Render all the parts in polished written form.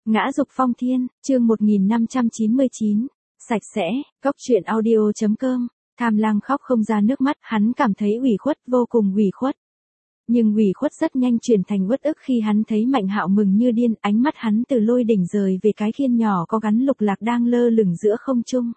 Ngã dục phong thiên, chương 1599, sạch sẽ, cốc truyện audio.com, Tham Lang khóc không ra nước mắt, hắn cảm thấy ủy khuất, vô cùng ủy khuất. Nhưng ủy khuất rất nhanh chuyển thành uất ức khi hắn thấy Mạnh Hạo mừng như điên, ánh mắt hắn từ lôi đỉnh rời về cái khiên nhỏ có gắn lục lạc đang lơ lửng giữa không trung.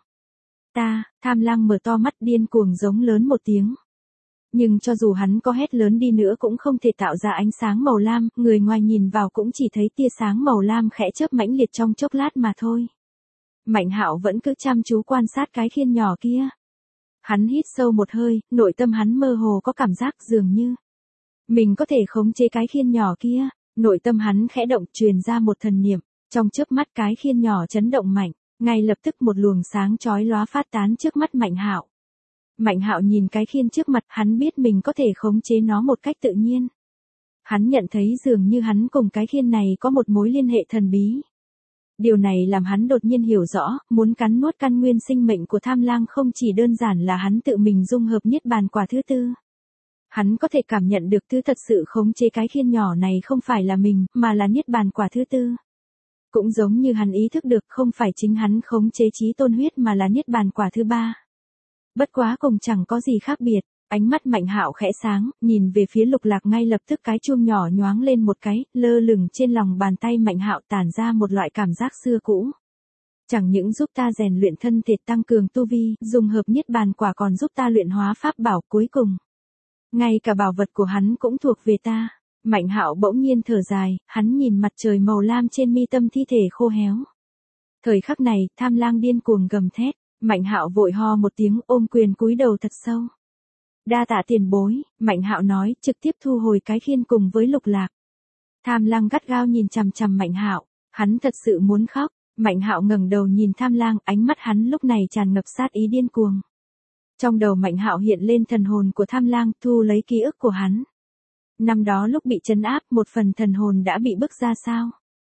Tham Lang mở to mắt điên cuồng giống lớn một tiếng. Nhưng cho dù hắn có hét lớn đi nữa cũng không thể tạo ra ánh sáng màu lam, người ngoài nhìn vào cũng chỉ thấy tia sáng màu lam khẽ chớp mãnh liệt trong chốc lát mà thôi. Mạnh Hạo vẫn cứ chăm chú quan sát cái khiên nhỏ kia. Hắn hít sâu một hơi, nội tâm hắn mơ hồ có cảm giác dường như mình có thể khống chế cái khiên nhỏ kia, nội tâm hắn khẽ động truyền ra một thần niệm, trong chớp mắt cái khiên nhỏ chấn động mạnh, ngay lập tức một luồng sáng chói lóa phát tán trước mắt Mạnh Hạo. Mạnh Hạo nhìn cái khiên trước mặt, hắn biết mình có thể khống chế nó một cách tự nhiên. Hắn nhận thấy dường như hắn cùng cái khiên này có một mối liên hệ thần bí. Điều này làm hắn đột nhiên hiểu rõ, muốn cắn nuốt căn nguyên sinh mệnh của Tham Lang không chỉ đơn giản là hắn tự mình dung hợp niết bàn quả thứ tư. Hắn có thể cảm nhận được thứ thật sự khống chế cái khiên nhỏ này không phải là mình, mà là niết bàn quả thứ tư. Cũng giống như hắn ý thức được không phải chính hắn khống chế chí tôn huyết mà là niết bàn quả thứ ba. Bất quá cùng chẳng có gì khác biệt, ánh mắt Mạnh Hạo khẽ sáng, nhìn về phía lục lạc, ngay lập tức cái chuông nhỏ nhoáng lên một cái, lơ lửng trên lòng bàn tay Mạnh Hạo tản ra một loại cảm giác xưa cũ. Chẳng những giúp ta rèn luyện thân thể tăng cường tu vi, dùng hợp niết bàn quả còn giúp ta luyện hóa pháp bảo cuối cùng. Ngay cả bảo vật của hắn cũng thuộc về ta. Mạnh Hạo bỗng nhiên thở dài, hắn nhìn mặt trời màu lam trên mi tâm thi thể khô héo. Thời khắc này, Tham Lang điên cuồng gầm thét. Mạnh Hạo vội ho một tiếng, ôm quyền cúi đầu thật sâu. Đa tạ tiền bối, Mạnh Hạo nói, trực tiếp thu hồi cái khiên cùng với lục lạc. Tham Lang gắt gao nhìn chằm chằm Mạnh Hạo, hắn thật sự muốn khóc. Mạnh Hạo ngẩng đầu nhìn Tham Lang, ánh mắt hắn lúc này tràn ngập sát ý điên cuồng. Trong đầu Mạnh Hạo hiện lên thần hồn của Tham Lang, thu lấy ký ức của hắn. Năm đó lúc bị trấn áp, một phần thần hồn đã bị bức ra sao?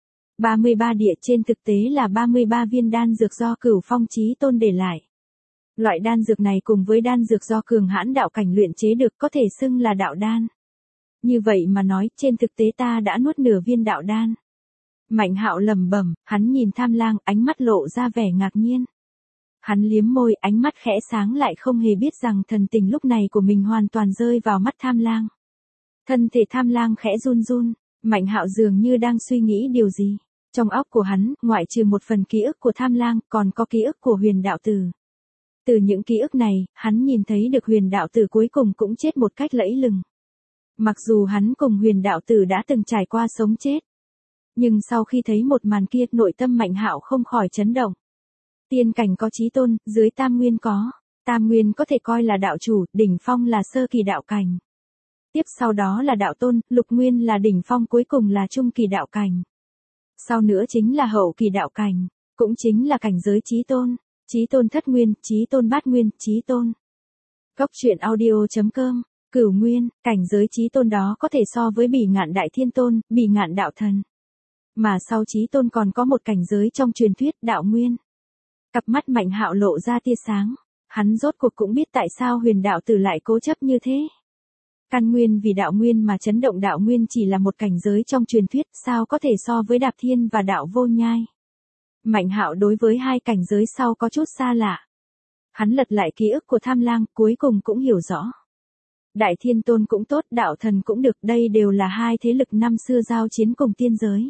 33 địa trên thực tế là 33 viên đan dược do Cửu Phong Chí Tôn để lại. Loại đan dược này cùng với đan dược do cường hãn đạo cảnh luyện chế được có thể xưng là đạo đan. Như vậy mà nói, trên thực tế ta đã nuốt nửa viên đạo đan. Mạnh Hạo lẩm bẩm, hắn nhìn Tham Lang, ánh mắt lộ ra vẻ ngạc nhiên. Hắn liếm môi, ánh mắt khẽ sáng lại không hề biết rằng thần tình lúc này của mình hoàn toàn rơi vào mắt Tham Lang. Thân thể Tham Lang khẽ run run, Mạnh Hạo dường như đang suy nghĩ điều gì. Trong óc của hắn, ngoại trừ một phần ký ức của Tham Lang, còn có ký ức của Huyền Đạo Tử. Từ những ký ức này, hắn nhìn thấy được Huyền Đạo Tử cuối cùng cũng chết một cách lẫy lừng. Mặc dù hắn cùng Huyền Đạo Tử đã từng trải qua sống chết, nhưng sau khi thấy một màn kia, nội tâm Mạnh Hạo không khỏi chấn động. Tiên cảnh có chí tôn, dưới tam nguyên có. Tam nguyên có thể coi là đạo chủ, đỉnh phong là sơ kỳ đạo cảnh. Tiếp sau đó là đạo tôn, lục nguyên là đỉnh phong, cuối cùng là trung kỳ đạo cảnh. Sau nữa chính là hậu kỳ đạo cảnh, cũng chính là cảnh giới chí tôn thất nguyên, chí tôn bát nguyên, chí tôn. Cốc truyện audio.com, cửu nguyên, cảnh giới chí tôn đó có thể so với Bỉ Ngạn Đại Thiên Tôn, Bỉ Ngạn Đạo Thần. Mà sau chí tôn còn có một cảnh giới trong truyền thuyết, đạo nguyên. Cặp mắt Mạnh Hạo lộ ra tia sáng, hắn rốt cuộc cũng biết tại sao Huyền Đạo Tử lại cố chấp như thế. Căn nguyên vì đạo nguyên mà chấn động, đạo nguyên chỉ là một cảnh giới trong truyền thuyết, sao có thể so với Đạp Thiên và đạo vô nhai. Mạnh Hạo đối với hai cảnh giới sau có chút xa lạ. Hắn lật lại ký ức của Tham Lang, cuối cùng cũng hiểu rõ. Đại Thiên Tôn cũng tốt, đạo thần cũng được, đây đều là hai thế lực năm xưa giao chiến cùng tiên giới.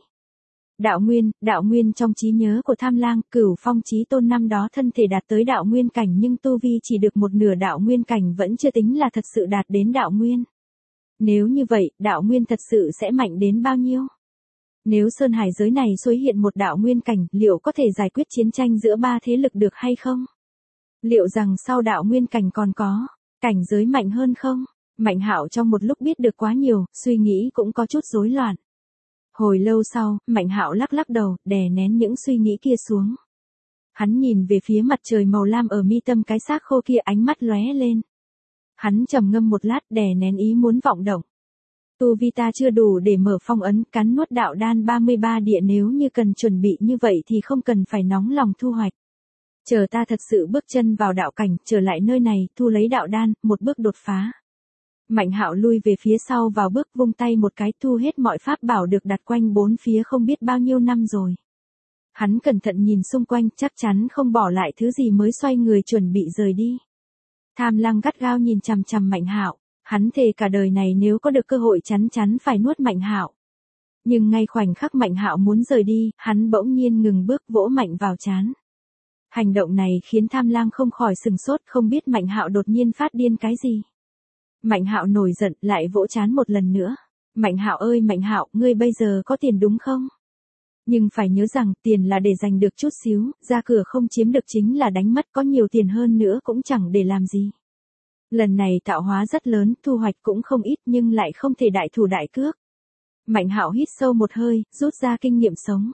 Đạo nguyên trong trí nhớ của Tham Lang, Cửu Phong Chí Tôn năm đó thân thể đạt tới đạo nguyên cảnh nhưng tu vi chỉ được một nửa đạo nguyên cảnh, vẫn chưa tính là thật sự đạt đến đạo nguyên. Nếu như vậy, đạo nguyên thật sự sẽ mạnh đến bao nhiêu? Nếu sơn hải giới này xuất hiện một đạo nguyên cảnh, liệu có thể giải quyết chiến tranh giữa ba thế lực được hay không? Liệu rằng sau đạo nguyên cảnh còn có cảnh giới mạnh hơn không? Mạnh Hạo trong một lúc biết được quá nhiều, suy nghĩ cũng có chút rối loạn. Hồi lâu sau, Mạnh Hạo lắc lắc đầu, đè nén những suy nghĩ kia xuống. Hắn nhìn về phía mặt trời màu lam ở mi tâm cái xác khô kia, ánh mắt lóe lên. Hắn trầm ngâm một lát, đè nén ý muốn vọng động. Tu vi ta chưa đủ để mở phong ấn, cắn nuốt đạo đan 33 địa, nếu như cần chuẩn bị như vậy thì không cần phải nóng lòng thu hoạch. Chờ ta thật sự bước chân vào đạo cảnh, trở lại nơi này, thu lấy đạo đan, một bước đột phá. Mạnh Hạo lui về phía sau vào bước, vung tay một cái, thu hết mọi pháp bảo được đặt quanh bốn phía không biết bao nhiêu năm rồi. Hắn cẩn thận nhìn xung quanh, chắc chắn không bỏ lại thứ gì mới xoay người chuẩn bị rời đi. Tham Lang gắt gao nhìn chằm chằm Mạnh Hạo, hắn thề cả đời này nếu có được cơ hội chắn chắn phải nuốt Mạnh Hạo. Nhưng ngay khoảnh khắc Mạnh Hạo muốn rời đi, hắn bỗng nhiên ngừng bước vỗ mạnh vào trán. Hành động này khiến Tham Lang không khỏi sừng sốt, không biết Mạnh Hạo đột nhiên phát điên cái gì. Mạnh Hạo nổi giận lại vỗ trán một lần nữa. Mạnh Hạo ơi Mạnh Hạo, ngươi bây giờ có tiền đúng không? Nhưng phải nhớ rằng tiền là để giành được chút xíu, ra cửa không chiếm được chính là đánh mất, có nhiều tiền hơn nữa cũng chẳng để làm gì. Lần này tạo hóa rất lớn, thu hoạch cũng không ít nhưng lại không thể đại thủ đại cước. Mạnh Hạo hít sâu một hơi, rút ra kinh nghiệm sống.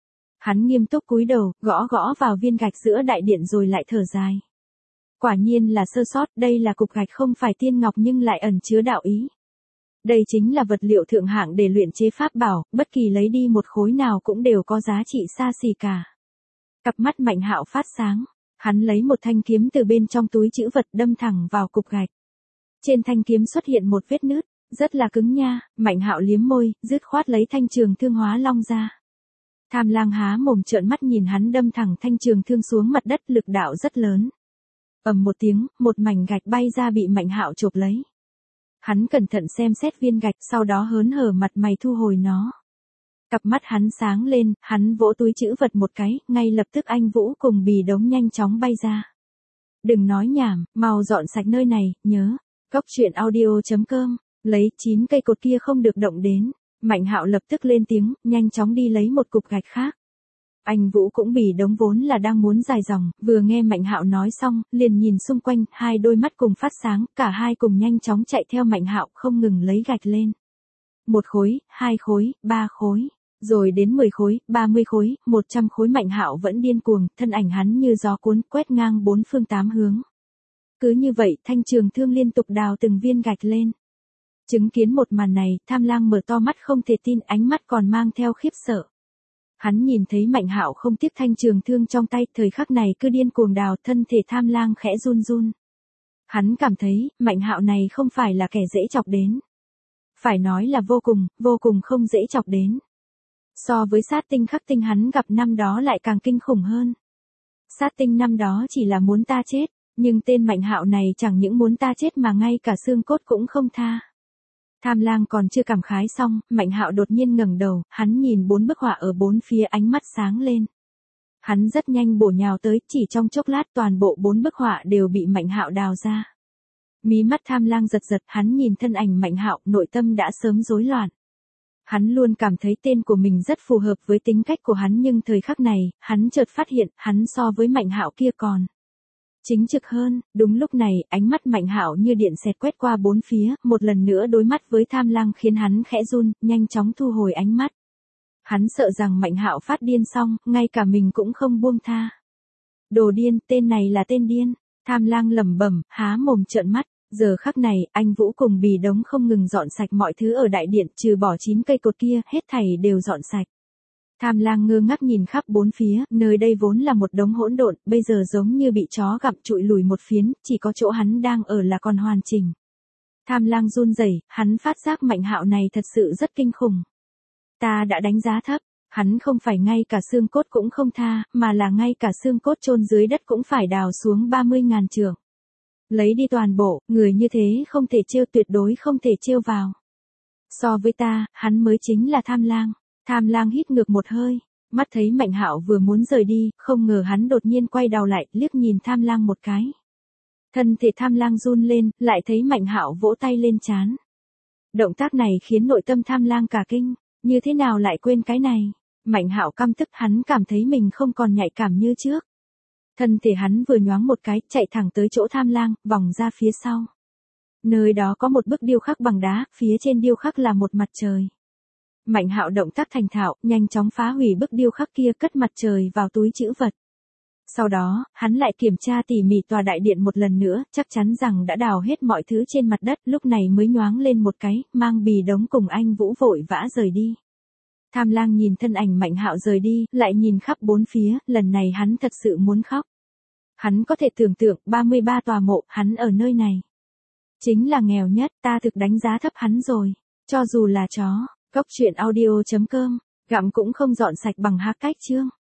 Hắn nghiêm túc cúi đầu, gõ gõ vào viên gạch giữa đại điện rồi lại thở dài. Quả nhiên là sơ sót, đây là cục gạch không phải tiên ngọc nhưng lại ẩn chứa đạo ý. Đây chính là vật liệu thượng hạng để luyện chế pháp bảo, bất kỳ lấy đi một khối nào cũng đều có giá trị xa xỉ cả. Cặp mắt Mạnh Hạo phát sáng, hắn lấy một thanh kiếm từ bên trong túi trữ vật đâm thẳng vào cục gạch. Trên thanh kiếm xuất hiện một vết nứt, rất là cứng nha, Mạnh Hạo liếm môi, dứt khoát lấy thanh trường thương hóa long ra. Tham Lang há mồm trợn mắt nhìn hắn đâm thẳng thanh trường thương xuống mặt đất, lực đạo rất lớn. Ầm một tiếng, một mảnh gạch bay ra bị Mạnh Hạo chộp lấy. Hắn cẩn thận xem xét viên gạch, sau đó hớn hở mặt mày thu hồi nó. Cặp mắt hắn sáng lên, hắn vỗ túi trữ vật một cái, ngay lập tức anh Vũ cùng Bì Đống nhanh chóng bay ra. Đừng nói nhảm, mau dọn sạch nơi này, nhớ. Góc truyện audio.com, lấy 9 cây cột kia không được động đến. Mạnh Hạo lập tức lên tiếng, nhanh chóng đi lấy một cục gạch khác. Anh Vũ cũng Bì Đống vốn là đang muốn dài dòng, vừa nghe Mạnh Hạo nói xong, liền nhìn xung quanh, hai đôi mắt cùng phát sáng, cả hai cùng nhanh chóng chạy theo Mạnh Hạo, không ngừng lấy gạch lên. 1 khối, 2 khối, 3 khối, rồi đến 10 khối, 30 khối, 100 khối. Mạnh Hạo vẫn điên cuồng, thân ảnh hắn như gió cuốn, quét ngang 4 phương 8 hướng. Cứ như vậy, thanh trường thương liên tục đào từng viên gạch lên. Chứng kiến một màn này, Tham Lang mở to mắt không thể tin, ánh mắt còn mang theo khiếp sợ. Hắn nhìn thấy Mạnh Hạo không tiếc thanh trường thương trong tay, thời khắc này cứ điên cuồng đào, thân thể Tham Lang khẽ run run. Hắn cảm thấy, Mạnh Hạo này không phải là kẻ dễ chọc đến. Phải nói là vô cùng không dễ chọc đến. So với Sát Tinh Khắc Tinh hắn gặp năm đó lại càng kinh khủng hơn. Sát Tinh năm đó chỉ là muốn ta chết, nhưng tên Mạnh Hạo này chẳng những muốn ta chết mà ngay cả xương cốt cũng không tha. Tham Lang còn chưa cảm khái xong, Mạnh Hạo đột nhiên ngẩng đầu, hắn nhìn 4 bức họa ở bốn phía, ánh mắt sáng lên. Hắn rất nhanh bổ nhào tới, chỉ trong chốc lát toàn bộ 4 bức họa đều bị Mạnh Hạo đào ra. Mí mắt Tham Lang giật giật, hắn nhìn thân ảnh Mạnh Hạo, nội tâm đã sớm rối loạn. Hắn luôn cảm thấy tên của mình rất phù hợp với tính cách của hắn nhưng thời khắc này, hắn chợt phát hiện, hắn so với Mạnh Hạo kia còn chính trực hơn. Đúng lúc này, ánh mắt Mạnh Hạo như điện xẹt quét qua bốn phía, một lần nữa đối mắt với Tham Lang khiến hắn khẽ run, nhanh chóng thu hồi ánh mắt. Hắn sợ rằng Mạnh Hạo phát điên xong, ngay cả mình cũng không buông tha. Đồ điên, tên này là tên điên. Tham Lang lẩm bẩm, há mồm trợn mắt. Giờ khắc này, anh Vũ cùng Bì Đống không ngừng dọn sạch mọi thứ ở đại điện, trừ bỏ 9 cây cột kia, hết thảy đều dọn sạch. Tham Lang ngơ ngác nhìn khắp bốn phía, nơi đây vốn là một đống hỗn độn, bây giờ giống như bị chó gặm trụi lùi một phiến, chỉ có chỗ hắn đang ở là còn hoàn chỉnh. Tham Lang run rẩy, hắn phát giác Mạnh Hạo này thật sự rất kinh khủng. Ta đã đánh giá thấp, hắn không phải ngay cả xương cốt cũng không tha, mà là ngay cả xương cốt chôn dưới đất cũng phải đào xuống 30.000 trượng. Lấy đi toàn bộ, người như thế không thể trêu, tuyệt đối không thể trêu vào. So với ta, hắn mới chính là Tham Lang. Tham Lang hít ngược một hơi, mắt thấy Mạnh Hạo vừa muốn rời đi, không ngờ hắn đột nhiên quay đầu lại, liếc nhìn Tham Lang một cái. Thân thể Tham Lang run lên, lại thấy Mạnh Hạo vỗ tay lên trán. Động tác này khiến nội tâm Tham Lang cả kinh, như thế nào lại quên cái này? Mạnh Hạo căm tức, hắn cảm thấy mình không còn nhạy cảm như trước. Thân thể hắn vừa nhoáng một cái, chạy thẳng tới chỗ Tham Lang, vòng ra phía sau. Nơi đó có một bức điêu khắc bằng đá, phía trên điêu khắc là một mặt trời. Mạnh Hạo động tác thành thạo, nhanh chóng phá hủy bức điêu khắc kia, cất mặt trời vào túi trữ vật. Sau đó, hắn lại kiểm tra tỉ mỉ tòa đại điện một lần nữa, chắc chắn rằng đã đào hết mọi thứ trên mặt đất, lúc này mới nhoáng lên một cái, mang Bì Đống cùng anh Vũ vội vã rời đi. Tham Lang nhìn thân ảnh Mạnh Hạo rời đi, lại nhìn khắp bốn phía, lần này hắn thật sự muốn khóc. Hắn có thể tưởng tượng, 33 tòa mộ, hắn ở nơi này. Chính là nghèo nhất, ta thực đánh giá thấp hắn rồi. Cho dù là chó, góc truyện audio.com, gặm cũng không dọn sạch bằng há cách chương.